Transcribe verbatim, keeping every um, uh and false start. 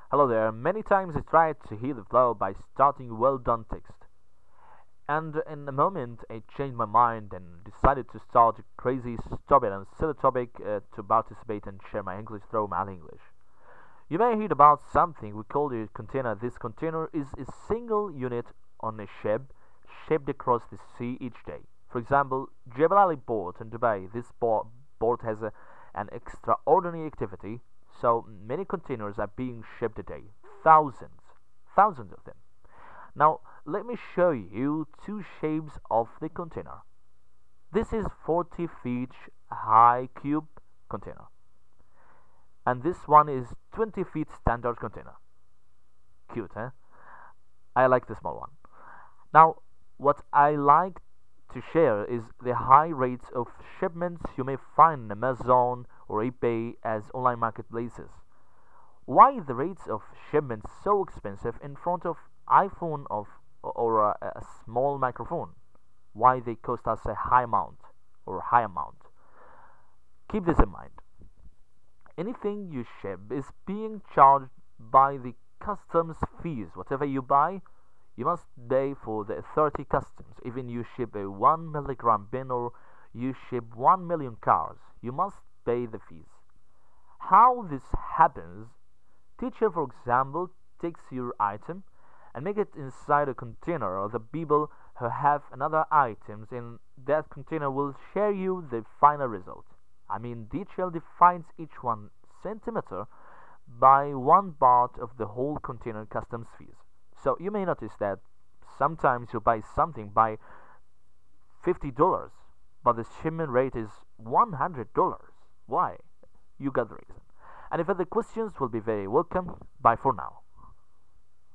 Hello there. Many times I tried to heal the flow by starting well done text. And in a moment I changed my mind and decided to start a crazy, stupid and silly topic uh, to participate and share my English through my English. You may hear about something we call a container. This container is a single unit on a ship shipped across the sea each day. For example, Jebel Ali port in Dubai. This port, port has a, an extraordinary activity, so many containers are being shipped a day. Thousands, thousands of them. Now, let me show you two shapes of the container. This is forty feet high cube container, and this one is twenty feet standard container. Cute, eh? I like the small one. Now, what I like to share is the high rates of shipments you may find in Amazon or eBay as online marketplaces. Why the rates of shipments so expensive in front of iPhone of or a, a small microphone? Why they cost us a high amount or high amount? Keep this in mind. Anything you ship is being charged by the customs fees. Whatever you buy, you must pay for the thirty customs. Even you ship a one milligram bin or you ship one million cars, you must pay the fees. How this happens? Teacher, for example, takes your item and make it inside a container, or the people who have another items in that container will share you the final result. I mean, D H L defines each one centimeter by one part of the whole container customs fees. So you may notice that sometimes you buy something by fifty dollars, but the shipment rate is one hundred dollars. Why? You got the reason. And if other questions will be very welcome. Bye for now.